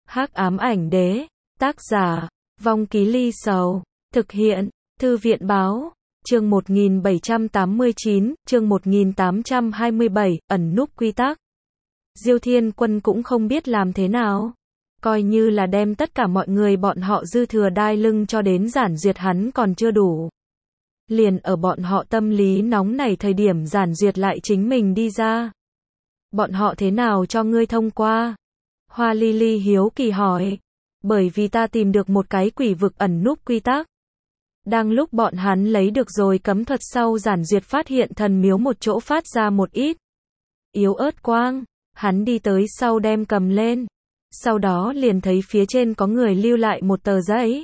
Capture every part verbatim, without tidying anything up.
Hắc ám ảnh đế, tác giả, Vong Ký Ly Sầu, thực hiện, Thư viện báo, chương một nghìn bảy trăm tám mươi chín, chương một nghìn tám trăm hai mươi bảy, ẩn núp quy tắc. Diêu Thiên Quân cũng không biết làm thế nào. Coi như là đem tất cả mọi người bọn họ dư thừa đai lưng cho đến Giản Duyệt hắn còn chưa đủ. Liền ở bọn họ tâm lý nóng nảy thời điểm Giản Duyệt lại chính mình đi ra. Bọn họ thế nào cho ngươi thông qua? Hoa Ly Ly hiếu kỳ hỏi. Bởi vì ta tìm được một cái quỷ vực ẩn núp quy tắc. Đang lúc bọn hắn lấy được rồi cấm thuật sau Giản Duyệt phát hiện thần miếu một chỗ phát ra một ít yếu ớt quang. Hắn đi tới sau đem cầm lên. Sau đó liền thấy phía trên có người lưu lại một tờ giấy.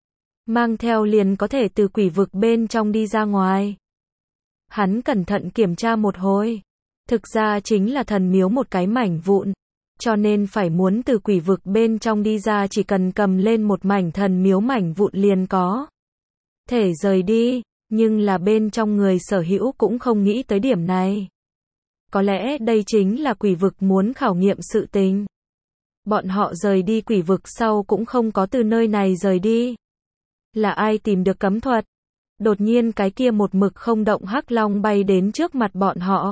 Mang theo liền có thể từ quỷ vực bên trong đi ra ngoài. Hắn cẩn thận kiểm tra một hồi. Thực ra chính là thần miếu một cái mảnh vụn. Cho nên phải muốn từ quỷ vực bên trong đi ra chỉ cần cầm lên một mảnh thần miếu mảnh vụn liền có thể rời đi. Nhưng là bên trong người sở hữu cũng không nghĩ tới điểm này. Có lẽ đây chính là quỷ vực muốn khảo nghiệm sự tình. Bọn họ rời đi quỷ vực sau cũng không có từ nơi này rời đi. Là ai tìm được cấm thuật? Đột nhiên cái kia một mực không động hắc long bay đến trước mặt bọn họ.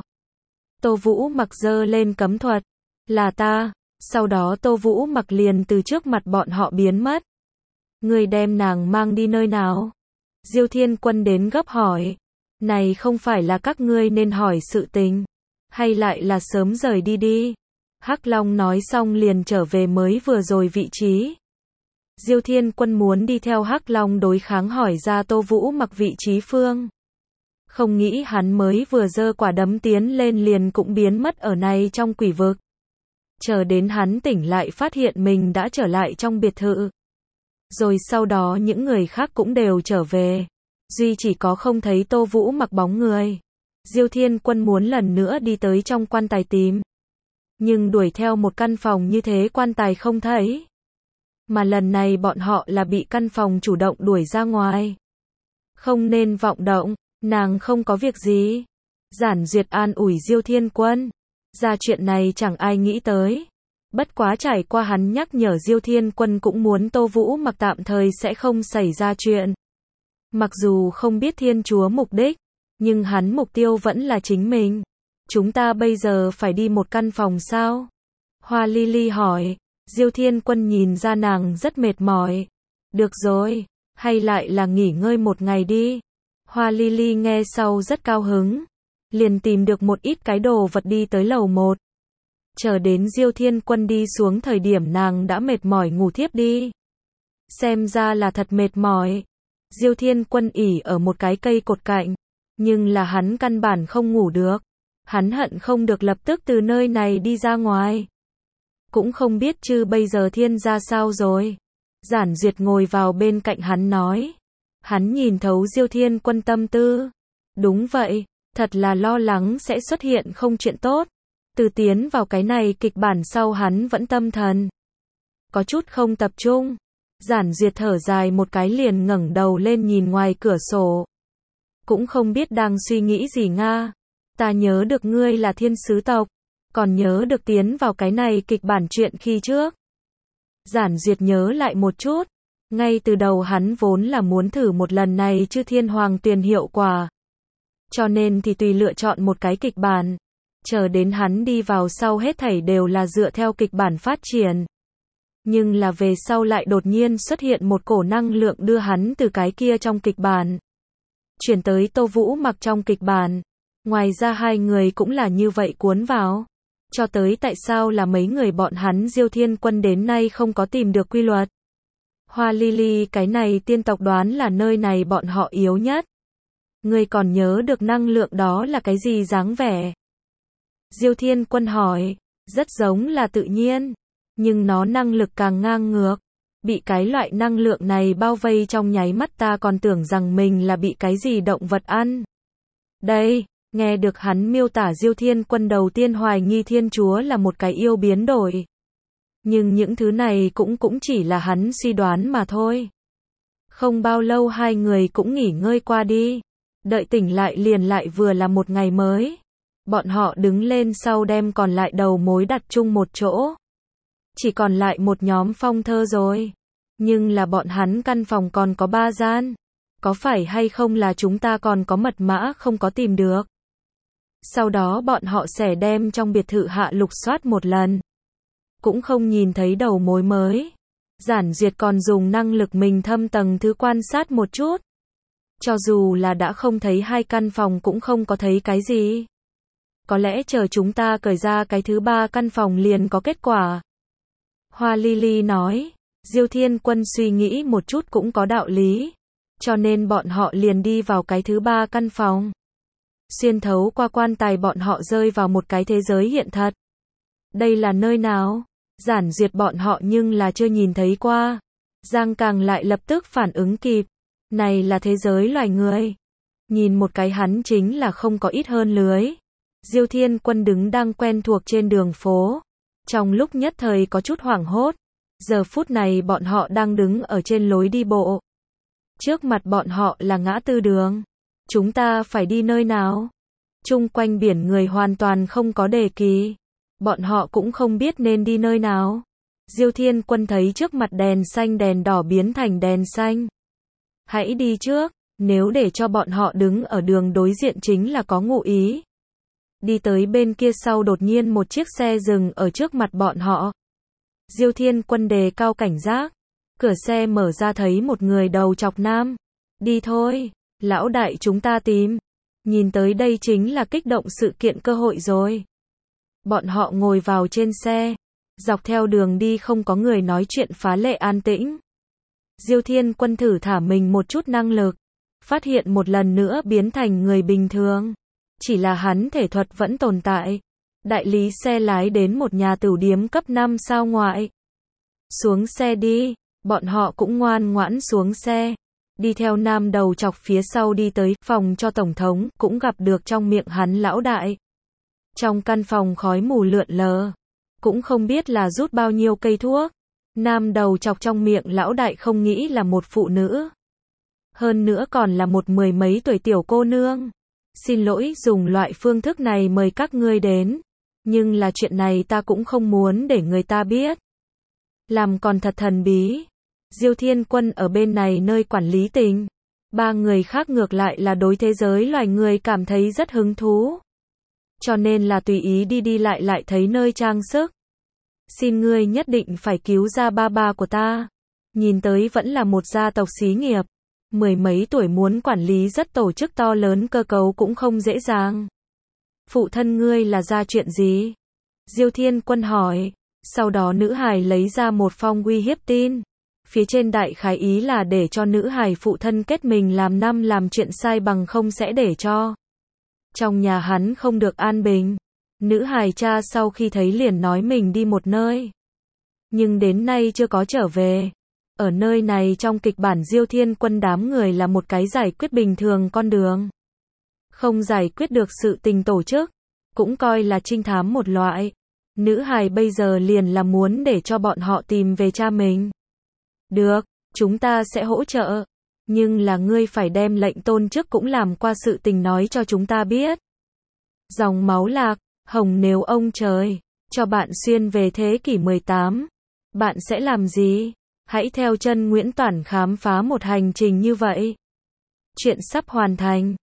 Tô Vũ Mặc giơ lên cấm thuật. Là ta. Sau đó Tô Vũ Mặc liền từ trước mặt bọn họ biến mất. Người đem nàng mang đi nơi nào? Diêu Thiên Quân đến gấp hỏi. Này không phải là các ngươi nên hỏi sự tình. Hay lại là sớm rời đi đi. Hắc Long nói xong liền trở về mới vừa rồi vị trí. Diêu Thiên Quân muốn đi theo Hắc Long đối kháng hỏi ra Tô Vũ Mặc vị trí phương. Không nghĩ hắn mới vừa giơ quả đấm tiến lên liền cũng biến mất ở này trong quỷ vực. Chờ đến hắn tỉnh lại phát hiện mình đã trở lại trong biệt thự. Rồi sau đó những người khác cũng đều trở về. Duy chỉ có không thấy Tô Vũ Mặc bóng người. Diêu Thiên Quân muốn lần nữa đi tới trong quan tài tìm. Nhưng đuổi theo một căn phòng như thế quan tài không thấy. Mà lần này bọn họ là bị căn phòng chủ động đuổi ra ngoài. Không nên vọng động, nàng không có việc gì. Giản Duyệt an ủi Diêu Thiên Quân. Ra chuyện này chẳng ai nghĩ tới. Bất quá trải qua hắn nhắc nhở Diêu Thiên Quân cũng muốn Tô Vũ Mặc tạm thời sẽ không xảy ra chuyện. Mặc dù không biết Thiên Chúa mục đích, nhưng hắn mục tiêu vẫn là chính mình. Chúng ta bây giờ phải đi một căn phòng sao? Hoa Ly Ly hỏi. Diêu Thiên Quân nhìn ra nàng rất mệt mỏi. Được rồi, hay lại là nghỉ ngơi một ngày đi. Hoa Ly Ly nghe sau rất cao hứng. Liền tìm được một ít cái đồ vật đi tới lầu một. Chờ đến Diêu Thiên Quân đi xuống thời điểm nàng đã mệt mỏi ngủ thiếp đi. Xem ra là thật mệt mỏi. Diêu Thiên Quân ỉ ở một cái cây cột cạnh. Nhưng là hắn căn bản không ngủ được. Hắn hận không được lập tức từ nơi này đi ra ngoài. Cũng không biết chứ bây giờ thiên ra sao rồi. Giản Duyệt ngồi vào bên cạnh hắn nói. Hắn nhìn thấu Diêu Thiên Quân tâm tư. Đúng vậy, thật là lo lắng sẽ xuất hiện không chuyện tốt. Từ tiến vào cái này kịch bản sau hắn vẫn tâm thần. Có chút không tập trung. Giản Duyệt thở dài một cái liền ngẩng đầu lên nhìn ngoài cửa sổ. Cũng không biết đang suy nghĩ gì nga. Ta nhớ được ngươi là thiên sứ tộc. Còn nhớ được tiến vào cái này kịch bản chuyện khi trước. Giản Duyệt nhớ lại một chút. Ngay từ đầu hắn vốn là muốn thử một lần này chứ thiên hoàng tuyền hiệu quả. Cho nên thì tùy lựa chọn một cái kịch bản. Chờ đến hắn đi vào sau hết thảy đều là dựa theo kịch bản phát triển. Nhưng là về sau lại đột nhiên xuất hiện một cổ năng lượng đưa hắn từ cái kia trong kịch bản. Chuyển tới Tô Vũ Mặc trong kịch bản. Ngoài ra hai người cũng là như vậy cuốn vào. Cho tới tại sao là mấy người bọn hắn Diêu Thiên Quân đến nay không có tìm được quy luật. Hoa Ly Ly cái này tiên tộc đoán là nơi này bọn họ yếu nhất. Ngươi còn nhớ được năng lượng đó là cái gì dáng vẻ? Diêu Thiên Quân hỏi. Rất giống là tự nhiên. Nhưng nó năng lực càng ngang ngược. Bị cái loại năng lượng này bao vây trong nháy mắt ta còn tưởng rằng mình là bị cái gì động vật ăn. Đây. Nghe được hắn miêu tả Diêu Thiên Quân đầu tiên hoài nghi Thiên Chúa là một cái yêu biến đổi. Nhưng những thứ này cũng cũng chỉ là hắn suy đoán mà thôi. Không bao lâu hai người cũng nghỉ ngơi qua đi. Đợi tỉnh lại liền lại vừa là một ngày mới. Bọn họ đứng lên sau đem còn lại đầu mối đặt chung một chỗ. Chỉ còn lại một nhóm phong thơ rồi. Nhưng là bọn hắn căn phòng còn có ba gian. Có phải hay không là chúng ta còn có mật mã không có tìm được? Sau đó bọn họ sẽ đem trong biệt thự hạ lục soát một lần. Cũng không nhìn thấy đầu mối mới. Giản Duyệt còn dùng năng lực mình thâm tầng thứ quan sát một chút. Cho dù là đã không thấy hai căn phòng cũng không có thấy cái gì. Có lẽ chờ chúng ta cởi ra cái thứ ba căn phòng liền có kết quả. Hoa Lily nói. Diêu Thiên Quân suy nghĩ một chút cũng có đạo lý. Cho nên bọn họ liền đi vào cái thứ ba căn phòng. Xuyên thấu qua quan tài bọn họ rơi vào một cái thế giới hiện thật. Đây là nơi nào? Giản Duyệt bọn họ nhưng là chưa nhìn thấy qua. Giang Càng lại lập tức phản ứng kịp. Này là thế giới loài người. Nhìn một cái hắn chính là không có ít hơn lưới. Diêu Thiên Quân đứng đang quen thuộc trên đường phố. Trong lúc nhất thời có chút hoảng hốt. Giờ phút này bọn họ đang đứng ở trên lối đi bộ. Trước mặt bọn họ là ngã tư đường. Chúng ta phải đi nơi nào? Chung quanh biển người hoàn toàn không có đề kỳ. Bọn họ cũng không biết nên đi nơi nào. Diêu Thiên Quân thấy trước mặt đèn xanh đèn đỏ biến thành đèn xanh. Hãy đi trước, nếu để cho bọn họ đứng ở đường đối diện chính là có ngụ ý. Đi tới bên kia sau đột nhiên một chiếc xe dừng ở trước mặt bọn họ. Diêu Thiên Quân đề cao cảnh giác. Cửa xe mở ra thấy một người đầu chọc nam. Đi thôi, lão đại chúng ta tìm. Nhìn tới đây chính là kích động sự kiện cơ hội rồi. Bọn họ ngồi vào trên xe. Dọc theo đường đi không có người nói chuyện phá lệ an tĩnh. Diêu Thiên Quân thử thả mình một chút năng lực. Phát hiện một lần nữa biến thành người bình thường. Chỉ là hắn thể thuật vẫn tồn tại. Đại lý xe lái đến một nhà tửu điếm cấp năm sao ngoại. Xuống xe đi. Bọn họ cũng ngoan ngoãn xuống xe. Đi theo nam đầu chọc phía sau đi tới phòng cho tổng thống. Cũng gặp được trong miệng hắn lão đại. Trong căn phòng khói mù lượn lờ. Cũng không biết là rút bao nhiêu cây thuốc. Nam đầu chọc trong miệng lão đại không nghĩ là một phụ nữ. Hơn nữa còn là một mười mấy tuổi tiểu cô nương. Xin lỗi dùng loại phương thức này mời các ngươi đến. Nhưng là chuyện này ta cũng không muốn để người ta biết. Làm còn thật thần bí. Diêu Thiên Quân ở bên này nơi quản lý tình. Ba người khác ngược lại là đối thế giới loài người cảm thấy rất hứng thú. Cho nên là tùy ý đi đi lại lại thấy nơi trang sức. Xin ngươi nhất định phải cứu ra ba ba của ta. Nhìn tới vẫn là một gia tộc xí nghiệp. Mười mấy tuổi muốn quản lý rất tổ chức to lớn cơ cấu cũng không dễ dàng. Phụ thân ngươi là ra chuyện gì? Diêu Thiên Quân hỏi. Sau đó nữ hài lấy ra một phong uy hiếp tin. Phía trên đại khái ý là để cho nữ hài phụ thân kết mình làm năm làm chuyện sai bằng không sẽ để cho. Trong nhà hắn không được an bình. Nữ hài cha sau khi thấy liền nói mình đi một nơi. Nhưng đến nay chưa có trở về. Ở nơi này trong kịch bản Diêu Thiên Quân đám người là một cái giải quyết bình thường con đường. Không giải quyết được sự tình tổ chức. Cũng coi là trinh thám một loại. Nữ hài bây giờ liền là muốn để cho bọn họ tìm về cha mình. Được, chúng ta sẽ hỗ trợ. Nhưng là ngươi phải đem lệnh tôn chức cũng làm qua sự tình nói cho chúng ta biết. Dòng máu lạc, hồng nếu ông trời, cho bạn xuyên về thế kỷ mười tám. Bạn sẽ làm gì? Hãy theo chân Nguyễn Toản khám phá một hành trình như vậy. Chuyện sắp hoàn thành.